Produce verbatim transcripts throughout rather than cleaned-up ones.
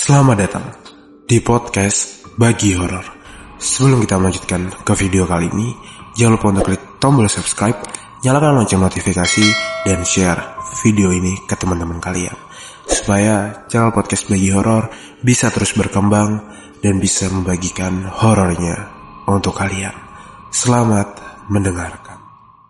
Selamat datang di podcast Bagi Horor. Sebelum kita melanjutkan ke video kali ini, jangan lupa untuk klik tombol subscribe, nyalakan lonceng notifikasi, dan share video ini ke teman-teman kalian, supaya channel podcast Bagi Horor bisa terus berkembang dan bisa membagikan horornya untuk kalian. Selamat mendengarkan.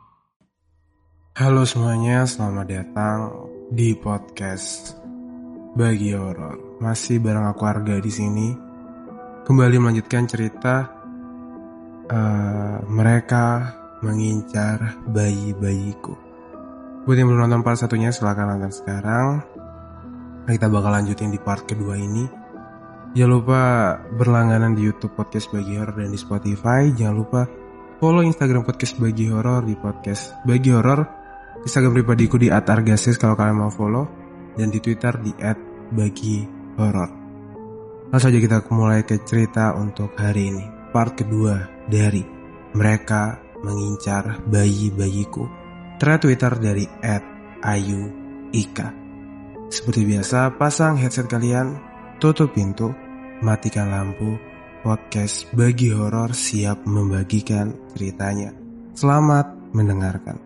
Halo semuanya, selamat datang di podcast Bagi Horor. Masih bareng aku Arga di sini. Kembali melanjutkan cerita uh, mereka mengincar bayi-bayiku. Buat yang belum nonton part satunya, silahkan nonton sekarang. Kita bakal lanjutin di part kedua ini. Jangan lupa berlangganan di YouTube podcast Bagi Horor dan di Spotify. Jangan lupa follow Instagram podcast Bagi Horor di podcast Bagi Horor. Instagram pribadiku di at argasis kalau kalian mau follow, dan di Twitter di at bagi horor. Langsung aja kita mulai ke cerita untuk hari ini, part kedua dari mereka mengincar bayi-bayiku. Thread Twitter dari at ayu ika. Seperti biasa, pasang headset kalian, tutup pintu, matikan lampu. Podcast Bagi Horor siap membagikan ceritanya. Selamat mendengarkan.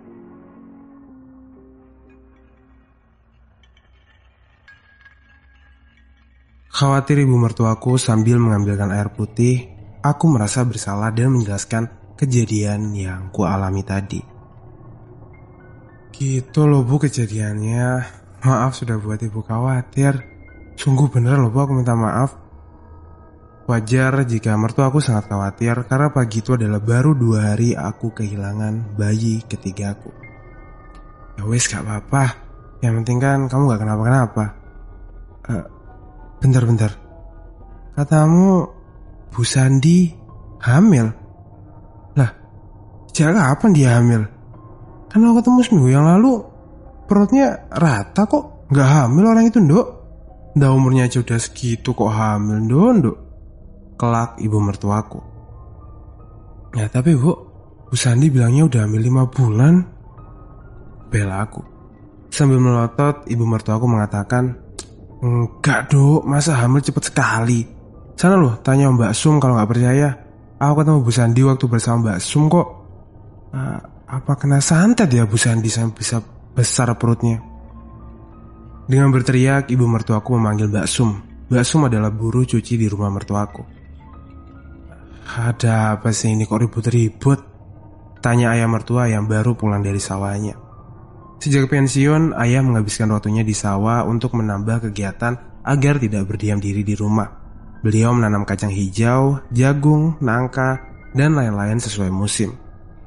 Khawatir ibu mertuaku sambil mengambilkan air putih, aku merasa bersalah dan menjelaskan kejadian yang ku alami tadi. Gitu loh bu kejadiannya. Maaf sudah buat ibu khawatir. Sungguh bener loh bu, aku minta maaf. Wajar jika mertuaku sangat khawatir karena pagi itu adalah baru dua hari aku kehilangan bayi ketigaku. Ya wes gak apa-apa. Yang penting kan kamu gak kenapa-kenapa. Uh, Bentar-bentar, katamu Bu Sandi hamil? Lah, sejak kapan dia hamil? Kan aku ketemu seminggu yang lalu, perutnya rata kok, gak hamil orang itu nduk. Dah umurnya aja udah segitu kok hamil nduk nduk. Kelak ibu mertuaku. Ya tapi bu, Bu Sandi bilangnya udah hamil lima bulan. Bela aku. Sambil melotot, ibu mertuaku mengatakan, enggak dok, masa hamil cepet sekali. Sana loh, tanya Mbak Sum kalau gak percaya. Aku ketemu Bu Sandi waktu bersama Mbak Sum kok. uh, Apa kena santet ya Bu Sandi sampai bisa besar perutnya? Dengan berteriak, ibu mertuaku memanggil Mbak Sum. Mbak Sum adalah buruh cuci di rumah mertuaku. Ada apa sih ini kok ribut-ribut? Tanya ayah mertua yang baru pulang dari sawahnya. Sejak pensiun, ayah menghabiskan waktunya di sawah untuk menambah kegiatan agar tidak berdiam diri di rumah. Beliau menanam kacang hijau, jagung, nangka, dan lain-lain sesuai musim.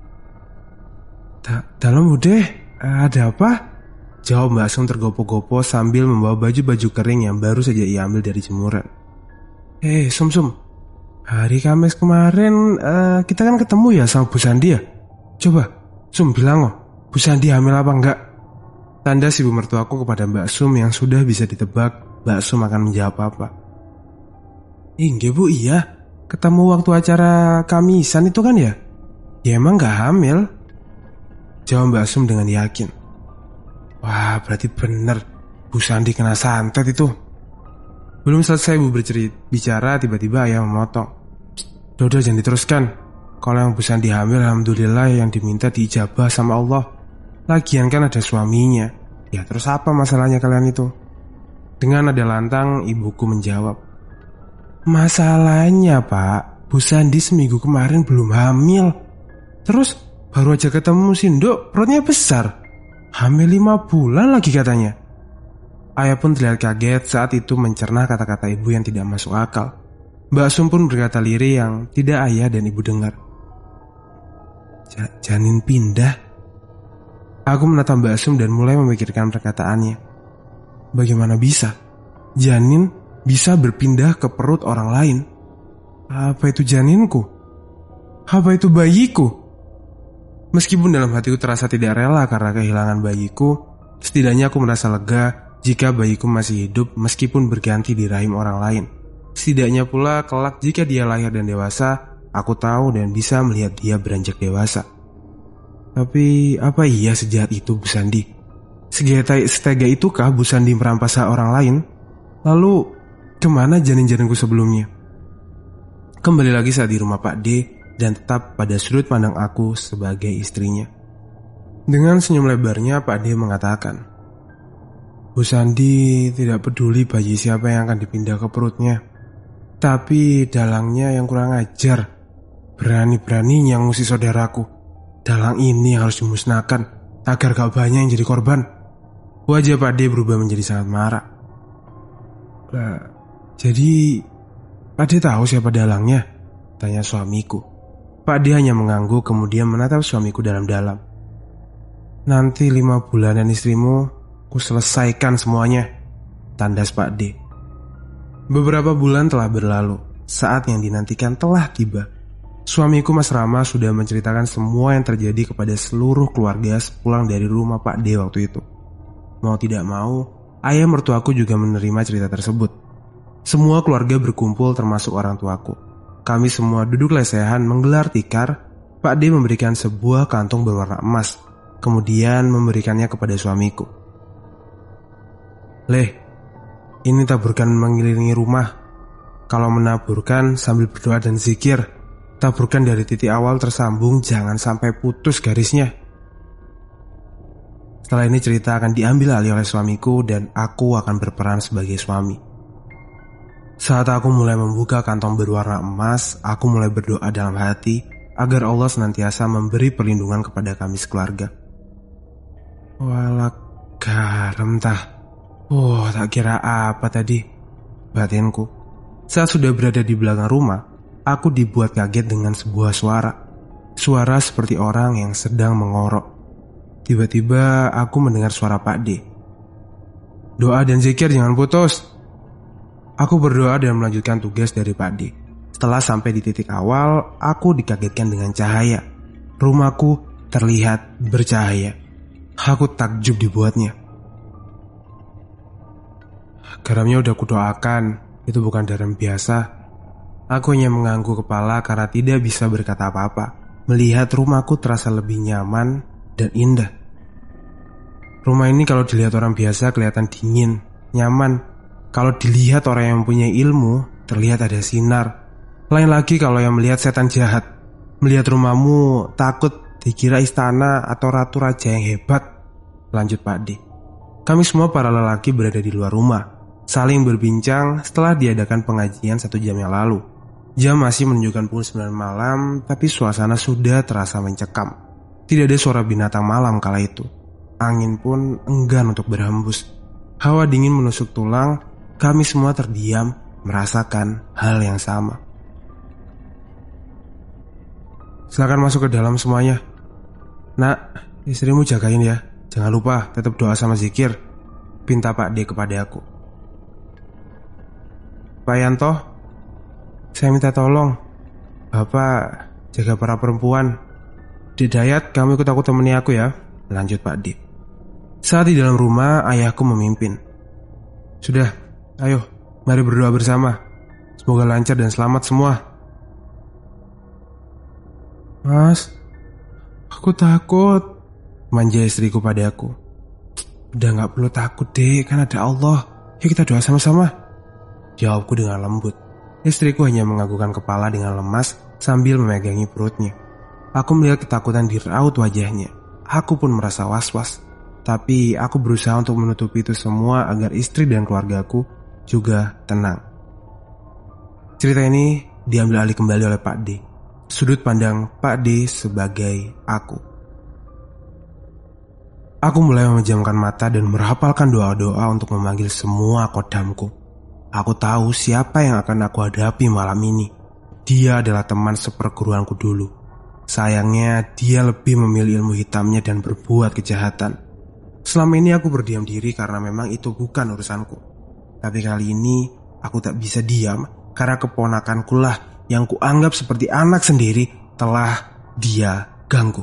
Dalam budeh, ada apa? Jawab Mbak Sum tergopoh-gopoh sambil membawa baju-baju kering yang baru saja ia ambil dari jemuran. Eh, Sum Sum, hari Kamis kemarin uh, kita kan ketemu ya sama Bu Sandi ya? Coba, Sum bilang oh, Bu Sandi hamil apa enggak? Tanda ibu mertuaku kepada Mbak Sum yang sudah bisa ditebak Mbak Sum akan menjawab apa. Inggih bu, iya. Ketemu waktu acara Kamisan itu kan ya? Ya emang gak hamil? Jawab Mbak Sum dengan yakin. Wah berarti bener, Bu Sandi kena santet itu. Belum selesai ibu bercerita bicara, tiba-tiba ayah memotong. Dodo jangan diteruskan. Kalau yang Bu Sandi hamil, alhamdulillah, yang diminta diijabah sama Allah. Lagian kan ada suaminya. Ya terus apa masalahnya kalian itu? Dengan nada lantang ibuku menjawab, masalahnya pak, Bu Sandi seminggu kemarin belum hamil. Terus baru aja ketemu si nduk, perutnya besar. Hamil lima bulan lagi katanya. Ayah pun terlihat kaget saat itu mencerna kata-kata ibu yang tidak masuk akal. Mbak Sum pun berkata lirih yang tidak ayah dan ibu dengar. Janin pindah. Aku menatap Mbak Sum dan mulai memikirkan perkataannya. Bagaimana bisa janin bisa berpindah ke perut orang lain? Apa itu janinku? Apa itu bayiku? Meskipun dalam hatiku terasa tidak rela karena kehilangan bayiku, setidaknya aku merasa lega jika bayiku masih hidup meskipun berganti di rahim orang lain. Setidaknya pula kelak jika dia lahir dan dewasa, aku tahu dan bisa melihat dia beranjak dewasa. Tapi apa iya sejahat itu Bu Sandi? Setega itukah Bu Sandi merampas hak orang lain? Lalu Kemana janin-janinku sebelumnya? Kembali lagi saat di rumah Pak D dan tetap pada sudut pandang aku sebagai istrinya. Dengan senyum lebarnya Pak D mengatakan, Bu Sandi tidak peduli bayi siapa yang akan dipindah ke perutnya, tapi dalangnya yang kurang ajar. Berani-beraninya ngusir saudaraku. Dalang ini yang harus dimusnahkan agar gak banyak yang jadi korban. Wajah Pak D berubah menjadi sangat marah. Nah, jadi Pak D tahu siapa dalangnya? Tanya suamiku. Pak D hanya mengangguk kemudian menatap suamiku dalam-dalam. Nanti lima bulanan istrimu ku selesaikan semuanya, tandas Pak D. Beberapa bulan telah berlalu. Saat yang dinantikan telah tiba. Suamiku Mas Rama sudah menceritakan semua yang terjadi kepada seluruh keluarga sepulang dari rumah Pak D waktu itu. Mau tidak mau, ayah mertuaku juga menerima cerita tersebut. Semua keluarga berkumpul termasuk orang tuaku. Kami semua duduk lesehan menggelar tikar. Pak D memberikan sebuah kantong berwarna emas, kemudian memberikannya kepada suamiku. Leh, ini taburkan mengelilingi rumah. Kalau menaburkan sambil berdoa dan zikir, taburkan dari titik awal tersambung, jangan sampai putus garisnya. Setelah ini cerita akan diambil alih oleh suamiku dan aku akan berperan sebagai suami. Saat aku mulai membuka kantong berwarna emas, aku mulai berdoa dalam hati agar Allah senantiasa memberi perlindungan kepada kami sekeluarga. Walak garam tah. Oh, tak kira apa tadi, batinku. Saat sudah berada di belakang rumah, aku dibuat kaget dengan sebuah suara. Suara seperti orang yang sedang mengorok. Tiba-tiba aku mendengar suara Pak D. Doa dan zikir jangan putus. Aku berdoa dan melanjutkan tugas dari Pak D. Setelah sampai di titik awal, aku dikagetkan dengan cahaya. Rumahku terlihat bercahaya. Aku takjub dibuatnya. Garamnya udah kudoakan, itu bukan garam biasa. Aku hanya mengangguk kepala karena tidak bisa berkata apa-apa. Melihat rumahku terasa lebih nyaman dan indah. Rumah ini kalau dilihat orang biasa kelihatan dingin, nyaman. Kalau dilihat orang yang mempunyai ilmu, terlihat ada sinar. Lain lagi kalau yang melihat setan jahat. Melihat rumahmu takut dikira istana atau ratu raja yang hebat. Lanjut Pak D. Kami semua para lelaki berada di luar rumah, saling berbincang setelah diadakan pengajian satu jam yang lalu. Jam masih menunjukkan pukul sembilan malam, tapi suasana sudah terasa mencekam. Tidak ada suara binatang malam kala itu. Angin pun enggan untuk berhembus. Hawa dingin menusuk tulang. Kami semua terdiam, merasakan hal yang sama. Silakan masuk ke dalam semuanya. Nak, istrimu jagain ya. Jangan lupa tetap doa sama zikir, pinta Pak D kepada aku. Pak Yanto, saya minta tolong. Bapak jaga para perempuan. Di Dayat, kamu ikut aku temani aku ya. Lanjut Pak D. Saat di dalam rumah, ayahku memimpin. Sudah. Ayo, mari berdoa bersama. Semoga lancar dan selamat semua. Mas, aku takut, manja istriku padaku. Udah gak perlu takut dek, kan ada Allah. Yuk kita doa sama-sama, jawabku dengan lembut. Istriku hanya menganggukkan kepala dengan lemas sambil memegangi perutnya. Aku melihat ketakutan di raut wajahnya. Aku pun merasa was-was. Tapi aku berusaha untuk menutupi itu semua agar istri dan keluargaku juga tenang. Cerita ini diambil alih kembali oleh Pak D. Sudut pandang Pak D sebagai aku. Aku mulai memejamkan mata dan merapalkan doa-doa untuk memanggil semua kodamku. Aku tahu siapa yang akan aku hadapi malam ini. Dia adalah teman seperguruanku dulu. Sayangnya dia lebih memilih ilmu hitamnya dan berbuat kejahatan. Selama ini aku berdiam diri karena memang itu bukan urusanku. Tapi kali ini aku tak bisa diam karena keponakanku lah yang kuanggap seperti anak sendiri telah dia ganggu.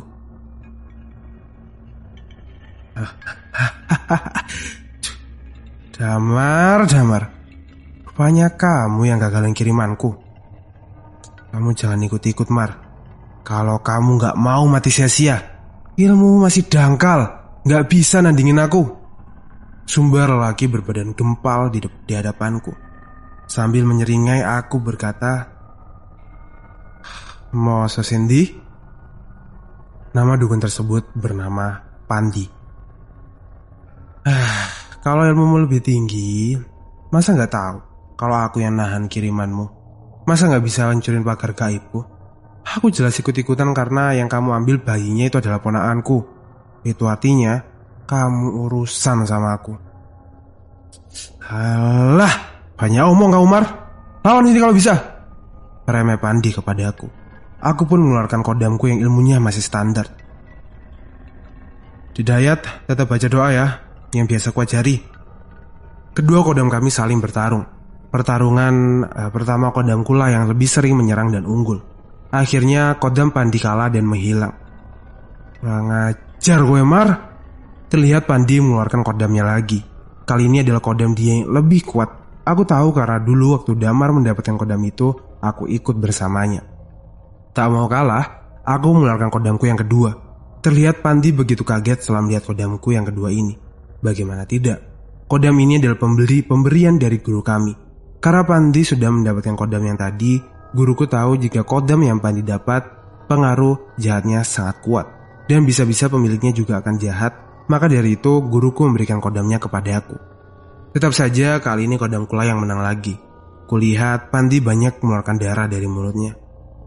Damar, Damar. Rupanya kamu yang gagalin kirimanku. Kamu jangan ikut-ikut, Mar. Kalau kamu gak mau mati sia-sia, ilmu masih dangkal, gak bisa nandingin aku. Sumber lelaki berbadan gempal di, di hadapanku. Sambil menyeringai aku berkata, "Mau Sendi?" Nama dukun tersebut bernama Pandi. Ah, kalau ilmumu lebih tinggi, masa gak tahu kalau aku yang nahan kirimanmu? Masa gak bisa hancurin pagar gaibku? Aku jelas ikut-ikutan karena yang kamu ambil bayinya itu adalah ponakanku. Itu artinya kamu urusan sama aku. Alah, banyak omong kau Umar. Lawan ini kalau bisa. Remeh Pandi kepadaku. Aku pun mengeluarkan kodamku yang ilmunya masih standar. Didayat, tetap baca doa ya, yang biasa ku ajari. Kedua kodam kami saling bertarung. Pertarungan eh, pertama kodamku lah yang lebih sering menyerang dan unggul. Akhirnya kodam Pandi kalah dan menghilang. Kurang ajar gue Mar. Terlihat Pandi mengeluarkan kodamnya lagi. Kali ini adalah kodam dia yang lebih kuat. Aku tahu karena dulu waktu Damar mendapatkan kodam itu, aku ikut bersamanya. Tak mau kalah, aku mengeluarkan kodamku yang kedua. Terlihat Pandi begitu kaget setelah melihat kodamku yang kedua ini. Bagaimana tidak? Kodam ini adalah pemberi pemberian dari guru kami. Karena Pandi sudah mendapatkan kodam yang tadi, guruku tahu jika kodam yang Pandi dapat, pengaruh jahatnya sangat kuat. Dan bisa-bisa pemiliknya juga akan jahat. Maka dari itu, guruku memberikan kodamnya kepada aku. Tetap saja kali ini kodamku lah yang menang lagi. Kulihat Pandi banyak mengeluarkan darah dari mulutnya.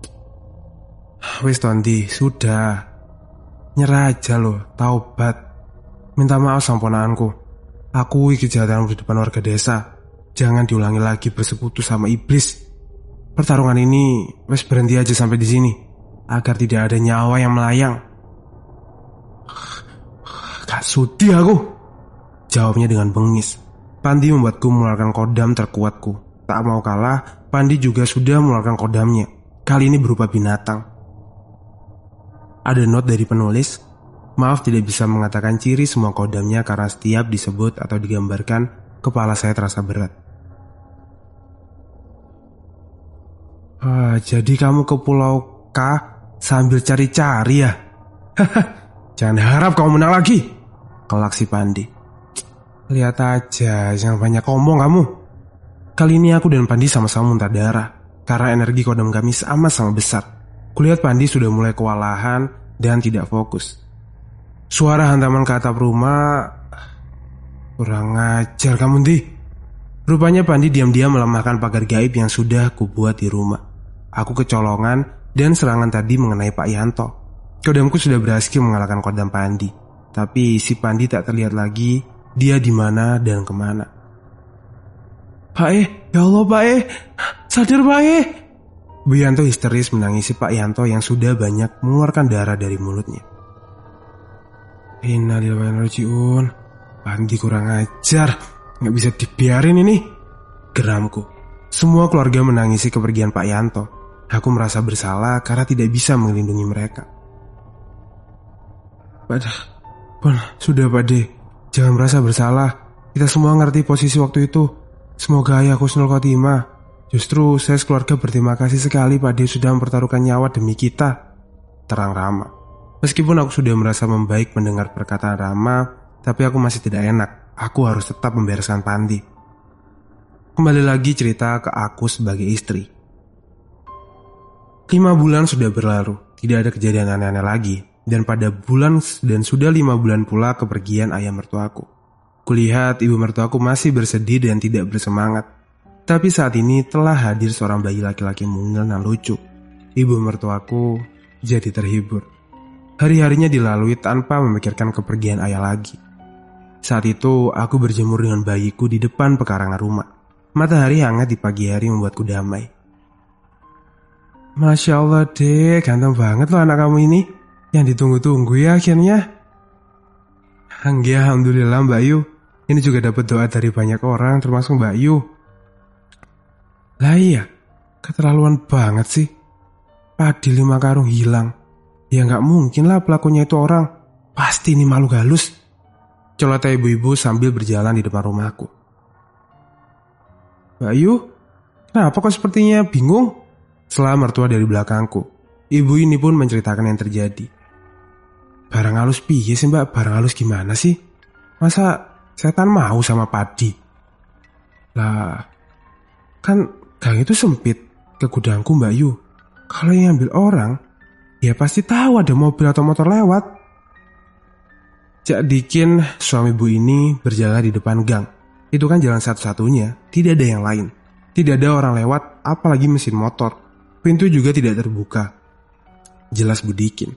Wis Tondi, sudah. Nyerah aja loh, taubat. Minta maaf sama ponakanku. Akui kejahatan di depan warga desa. Jangan diulangi lagi bersekutu sama iblis. Pertarungan ini wes berhenti aja sampai di sini, agar tidak ada nyawa yang melayang. Gak sudi aku, jawabnya dengan bengis. Pandi membuatku mengeluarkan kodam terkuatku. Tak mau kalah, Pandi juga sudah mengeluarkan kodamnya. Kali ini berupa binatang. Ada not dari penulis. Maaf tidak bisa mengatakan ciri semua kodamnya karena setiap disebut atau digambarkan, kepala saya terasa berat. Ah, jadi kamu ke Pulau K sambil cari-cari ya? Jangan harap kamu menang lagi, kelak si Pandi. Lihat aja, jangan banyak ngomong kamu. Kali ini aku dan Pandi sama-sama muntah darah, karena energi kodam kami sama-sama besar. Kulihat Pandi sudah mulai kewalahan dan tidak fokus. Suara hantaman ke atap rumah. Kurang ajar kamu, Di. Rupanya Pandi diam-diam melemahkan pagar gaib yang sudah kubuat di rumah. Aku kecolongan dan serangan tadi mengenai Pak Yanto. Kodamku sudah berhasil mengalahkan kodam Pandi. Tapi si Pandi tak terlihat lagi. Dia di mana dan kemana. Pak E, ya Allah Pak E, sadar Pak E. Bu Yanto histeris menangisi Pak Yanto yang sudah banyak mengeluarkan darah dari mulutnya. Innalillahi wa inna ilaihi raji'un. Pandi kurang ajar, gak bisa dibiarin ini, geramku. Semua keluarga menangisi kepergian Pak Yanto. Aku merasa bersalah karena tidak bisa melindungi mereka. Pada, pun sudah Pak De, jangan merasa bersalah. Kita semua ngerti posisi waktu itu. Semoga ayah husnul khotimah. Justru saya sekeluarga berterima kasih sekali Pak De sudah mempertaruhkan nyawa demi kita, terang Rama. Meskipun aku sudah merasa membaik mendengar perkataan Rama, tapi aku masih tidak enak. Aku harus tetap membereskan Pandi. Kembali lagi cerita ke aku sebagai istri. Lima bulan sudah berlalu, tidak ada kejadian aneh-aneh lagi. Dan pada bulan dan sudah lima bulan pula kepergian ayah mertuaku. Kulihat ibu mertuaku masih bersedih dan tidak bersemangat. Tapi saat ini telah hadir seorang bayi laki-laki mungil dan lucu. Ibu mertuaku jadi terhibur. Hari-harinya dilalui tanpa memikirkan kepergian ayah lagi. Saat itu aku berjemur dengan bayiku di depan pekarangan rumah. Matahari hangat di pagi hari membuatku damai. Masya Allah dek, ganteng banget loh anak kamu ini. Yang ditunggu-tunggu ya akhirnya. Anggia, alhamdulillah Mbak Yu. Ini juga dapat doa dari banyak orang termasuk Mbak Yu. Lah iya, keterlaluan banget sih. Padi lima karung hilang. Ya gak mungkin lah pelakunya itu orang. Pasti ini makhluk halus. Celoteh ibu-ibu sambil berjalan di depan rumahku. Mbak Yu, kenapa kok sepertinya bingung? Setelah mertua dari belakangku. Ibu ini pun menceritakan yang terjadi. Barang halus piye sih mbak? Barang halus gimana sih? Masa setan mau sama Padi? Lah, Kan gang itu sempit ke gudangku Mbak Yu. Kalau yang ambil orang, ya pasti tahu ada mobil atau motor lewat. Jak dikin suami bu ini berjalan di depan gang. Itu kan jalan satu-satunya, tidak ada yang lain. Tidak ada orang lewat, apalagi mesin motor. Pintu juga tidak terbuka. Jelas Budikin.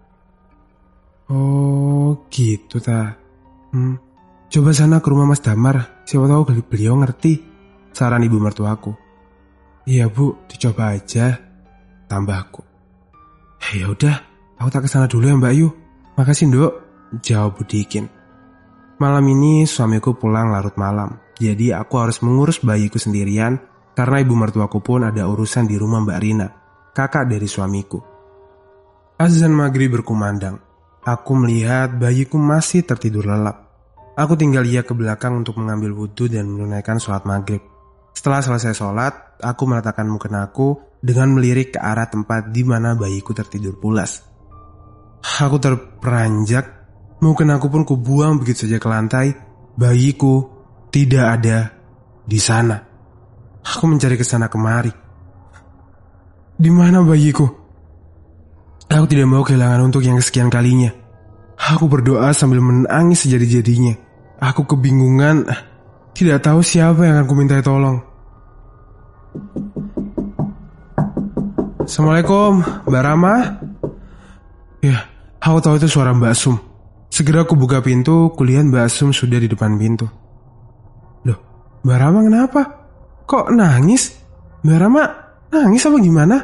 Oh gitu ta. Hmm, coba sana ke rumah Mas Damar, siapa tahu beliau ngerti. Saran ibu mertuaku. Iya bu, dicoba aja, tambahku. Ya udah, aku tak kesana dulu ya Mbak Yu. Makasih Nduk, jawab Budikin. Malam ini suamiku pulang larut malam, jadi aku harus mengurus bayiku sendirian karena ibu mertuaku pun ada urusan di rumah Mbak Rina, kakak dari suamiku. Azan maghrib berkumandang. Aku melihat bayiku masih tertidur lelap. Aku tinggal ia ke belakang untuk mengambil wudhu dan menunaikan sholat maghrib. Setelah selesai sholat, aku meletakkan mukenaku dengan melirik ke arah tempat di mana bayiku tertidur pulas. Aku terperanjak, mukenaku pun kubuang begitu saja ke lantai. Bayiku tidak ada di sana. Aku mencari ke sana kemari. Di mana bayiku? Aku tidak mau kehilangan untuk yang kesekian kalinya. Aku berdoa sambil menangis sejadi-jadinya. Aku kebingungan, tidak tahu siapa yang akan kumintai tolong. Assalamualaikum, Mbak Rama. Ya, aku tahu itu suara Mbak Sum. Segera aku buka pintu, kulihat Mbak Sum sudah di depan pintu. Loh, Mbak Rama kenapa? Kok nangis? Mbak Rama nangis apa gimana?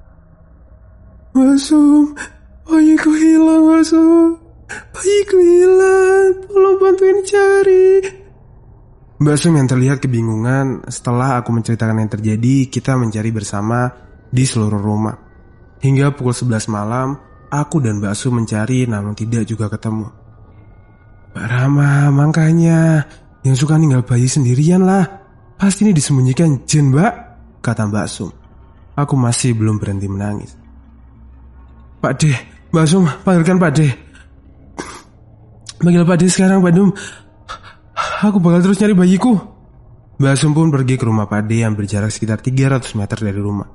Mbak Sum, bayiku hilang Mbak Sum. Bayiku hilang, tolong bantuin cari. Mbak Sum yang terlihat kebingungan. Setelah aku menceritakan yang terjadi, kita mencari bersama di seluruh rumah. Hingga pukul sebelas malam, aku dan Mbak Sum mencari namun tidak juga ketemu. Mbak Rama, makanya yang suka ninggal bayi sendirian lah. Pasti ini disembunyikan jin Mbak, kata Mbak Sum. Aku masih belum berhenti menangis. Pak De, Mbak Sum, panggilkan Pak De. Panggil Pak De sekarang Pak Dum. Aku bakal terus nyari bayiku. Mbak Sum pun pergi ke rumah Pak De yang berjarak sekitar tiga ratus meter dari rumah.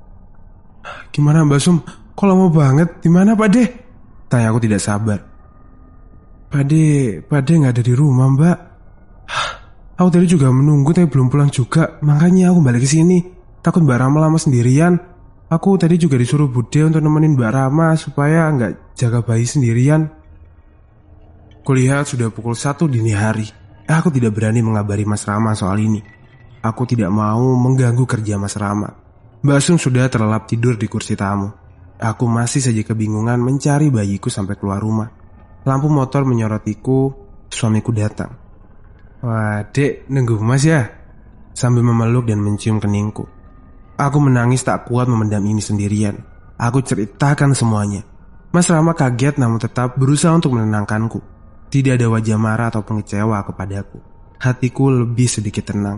Gimana Mbak Sum? Kok lama banget? Di mana Pak De? Tanya aku tidak sabar. Pak De, Pak De nggak ada di rumah Mbak. Aku tadi juga menunggu tapi belum pulang juga. Makanya aku balik ke sini. Takut Mbak Rama lama sendirian. Aku tadi juga disuruh Bude untuk nemenin Mbak Rama supaya nggak jaga bayi sendirian. Kulihat sudah pukul satu dini hari. Aku tidak berani mengabari Mas Rama soal ini. Aku tidak mau mengganggu kerja Mas Rama. Mbak Sum sudah terlelap tidur di kursi tamu. Aku masih saja kebingungan mencari bayiku sampai keluar rumah. Lampu motor menyorotiku, suamiku datang. Wah dek, nunggu Mas ya? Sambil memeluk dan mencium keningku. Aku menangis tak kuat memendam ini sendirian. Aku ceritakan semuanya. Mas Rama kaget namun tetap berusaha untuk menenangkanku. Tidak ada wajah marah atau pengecewa kepadaku. Hatiku lebih sedikit tenang.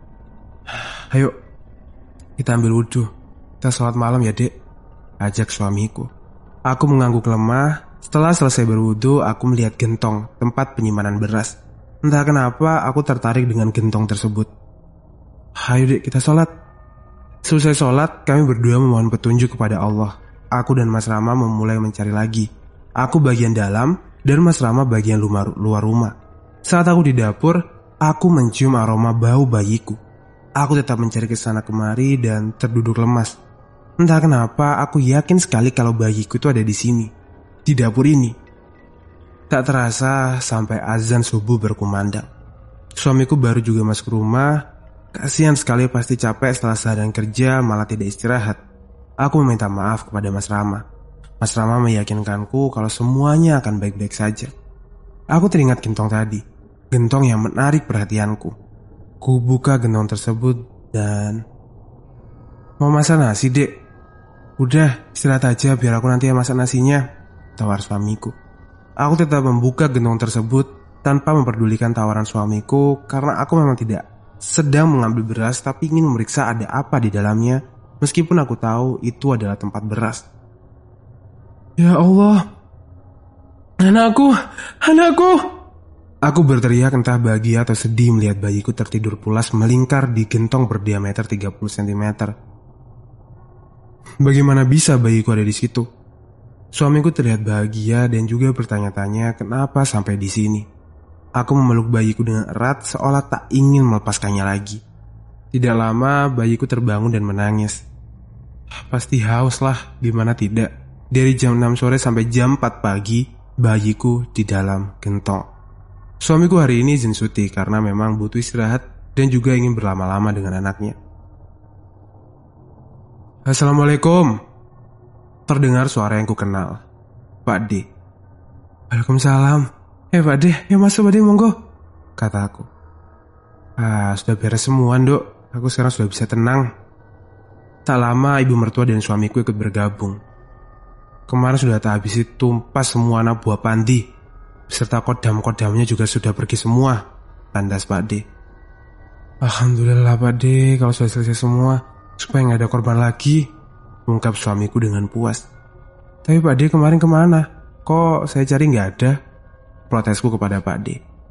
Ayo, kita ambil wudhu. Kita sholat malam ya dek, ajak suamiku. Aku mengangguk lemah. Setelah selesai berwudhu, aku melihat gentong, tempat penyimpanan beras. Entah kenapa aku tertarik dengan gentong tersebut. Ayo dek, kita sholat. Selesai sholat, kami berdua memohon petunjuk kepada Allah. Aku dan Mas Rama memulai mencari lagi. Aku bagian dalam dan Mas Rama bagian luar, luar rumah. Saat aku di dapur, aku mencium aroma bau bayiku. Aku tetap mencari ke sana kemari dan terduduk lemas. Entah kenapa aku yakin sekali kalau bayiku itu ada di sini, di dapur ini. Tak terasa sampai azan subuh berkumandang. Suamiku baru juga masuk rumah. Kasihan sekali, pasti capek setelah seharian kerja malah tidak istirahat. Aku meminta maaf kepada Mas Rama. Mas Rama meyakinkanku kalau semuanya akan baik-baik saja. Aku teringat gentong tadi, gentong yang menarik perhatianku. Ku buka gentong tersebut dan... Mau masak nasi dek? Udah, istirahat aja biar aku nanti yang masak nasinya, tawar suamiku. Aku tetap membuka gentong tersebut tanpa memperdulikan tawaran suamiku karena aku memang tidak sedang mengambil beras tapi ingin memeriksa ada apa di dalamnya, meskipun aku tahu itu adalah tempat beras. Ya Allah, anakku, anakku. Aku berteriak entah bahagia atau sedih melihat bayiku tertidur pulas melingkar di gentong berdiameter tiga puluh sentimeter. Bagaimana bisa bayiku ada di situ? Suamiku terlihat bahagia dan juga bertanya-tanya kenapa sampai di sini. Aku memeluk bayiku dengan erat seolah tak ingin melepaskannya lagi. Tidak lama bayiku terbangun dan menangis. Pasti haus lah, gimana tidak. Dari jam enam sore sampai jam empat pagi, bayiku di dalam gentong. Suamiku hari ini izin cuti karena memang butuh istirahat dan juga ingin berlama-lama dengan anaknya. Assalamualaikum. Terdengar suara yang kukenal. Pak D. Waalaikumsalam. Eh Pak D, ya masuk Pak D, monggo, kata aku. Ah, sudah beres semua, Dok. Aku sekarang sudah bisa tenang. Tak lama ibu mertua dan suamiku ikut bergabung. Kemarin sudah tak habis tumpas semua anak buah Pandi, beserta kodam-kodamnya juga sudah pergi semua, tandas Pak D. Alhamdulillah Pak D, kalau sudah selesai semua, supaya nggak ada korban lagi, ungkap suamiku dengan puas. Tapi Pak D kemarin kemana? Kok saya cari nggak ada? Protesku kepada Pak D.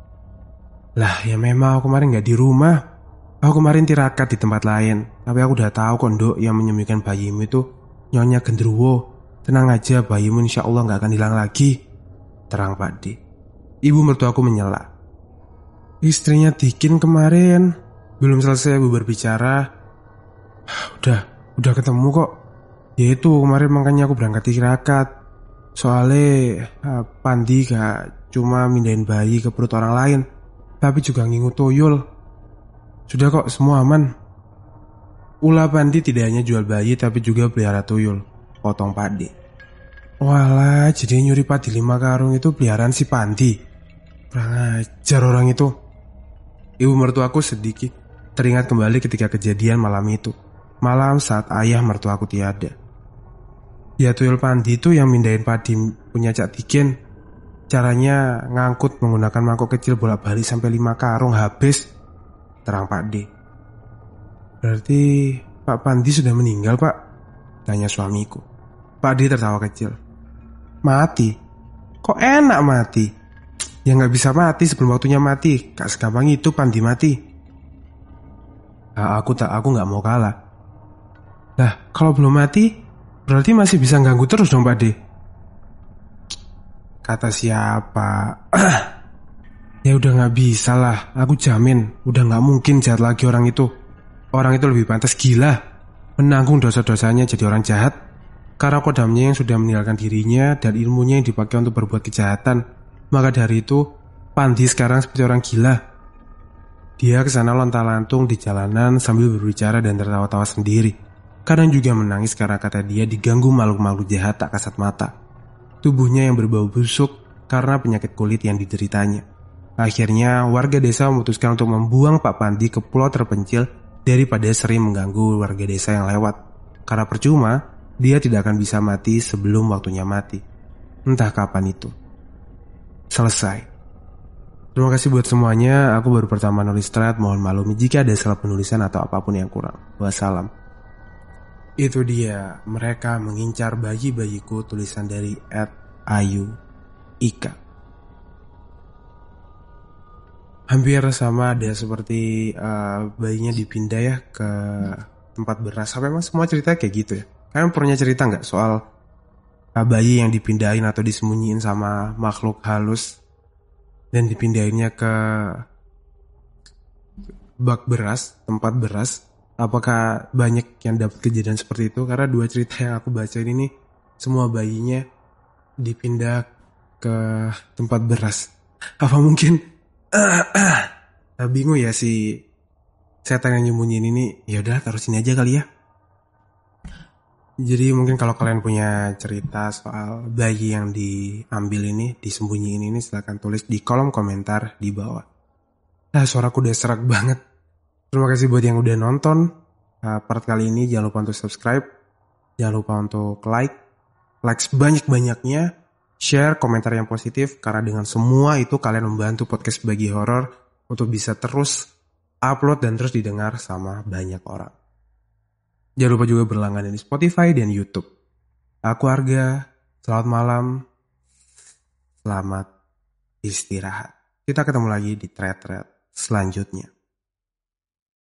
Lah ya memang aku kemarin nggak di rumah. Aku kemarin tirakat di tempat lain. Tapi aku udah tahu kok Dok, yang menyembunyikan bayimu itu Nyonya Genderuwo. Tenang aja, bayimu insya Allah nggak akan hilang lagi, terang Pak D. Ibu mertuaku menyela. Istrinya Dikin kemarin. Belum selesai ibu berbicara, Udah, udah ketemu kok. Ya itu kemarin makanya aku berangkat tirakat. Soalnya uh, Pandi gak cuma mindahin bayi ke perut orang lain, tapi juga ngingu tuyul. Sudah kok, semua aman. Ulah Pandi tidak hanya jual bayi tapi juga pelihara tuyul, potong Pak D. Walah, jadi nyuri padi lima karung itu peliharaan si Pandi. Kurang ajar orang itu. Ibu mertuaku sedikit teringat kembali ketika kejadian malam itu. Malam saat ayah mertuaku tiada. Ya tuyul Pandi itu yang mindahin padi punya Cak Dikin. Caranya ngangkut menggunakan mangkok kecil bolak-balik sampai lima karung habis, terang Pak D. Berarti Pak Pandi sudah meninggal Pak? Tanya suamiku. Pak D tertawa kecil. Mati? Kok enak mati? Ya gak bisa mati sebelum waktunya mati. Gak segampang itu Pandi mati. Nah, aku tak, aku gak mau kalah. Lah kalau belum mati berarti masih bisa ganggu terus dong Pak D. Kata siapa? Ya udah gak bisa lah. Aku jamin udah gak mungkin jahat lagi orang itu. Orang itu lebih pantas gila, menanggung dosa-dosanya jadi orang jahat, karena kodamnya yang sudah meninggalkan dirinya dan ilmunya yang dipakai untuk berbuat kejahatan. Maka dari itu Pandi sekarang seperti orang gila. Dia kesana lontar-lantung di jalanan sambil berbicara dan tertawa-tawa sendiri. Kadang juga menangis karena kata dia diganggu makhluk-makhluk jahat tak kasat mata. Tubuhnya yang berbau busuk karena penyakit kulit yang dideritanya. Akhirnya warga desa memutuskan untuk membuang Pak Pandi ke pulau terpencil daripada sering mengganggu warga desa yang lewat. Karena percuma, dia tidak akan bisa mati sebelum waktunya mati. Entah kapan itu. Selesai. Terima kasih buat semuanya. Aku baru pertama nulis thread. Mohon maklum jika ada salah penulisan atau apapun yang kurang. Wassalam. Itu dia, mereka mengincar bayi-bayiku, tulisan dari et ayu ika. Hampir sama ada seperti uh, bayinya dipindah ya ke tempat beras. Apa memang semua cerita kayak gitu ya? Kalian pernah cerita gak soal uh, bayi yang dipindahin atau disembunyiin sama makhluk halus dan dipindahinnya ke bak beras, tempat beras? Apakah banyak yang dapat kejadian seperti itu? Karena dua cerita yang aku baca ini semua bayinya dipindah ke tempat beras. Apa mungkin Uh, uh, bingung ya si setan yang nyembunyiin ini. Ya udah taruh sini aja kali ya. Jadi mungkin kalau kalian punya cerita soal bayi yang diambil ini, disembunyiin ini, silahkan tulis di kolom komentar di bawah. Nah, suaraku udah serak banget. Terima kasih buat yang udah nonton uh, part kali ini. Jangan lupa untuk subscribe, jangan lupa untuk like, like sebanyak-banyaknya. Share komentar yang positif, karena dengan semua itu kalian membantu podcast Bagi Horor untuk bisa terus upload dan terus didengar sama banyak orang. Jangan lupa juga berlangganan di Spotify dan YouTube. Aku Arga, selamat malam, selamat istirahat. Kita ketemu lagi di thread-thread selanjutnya.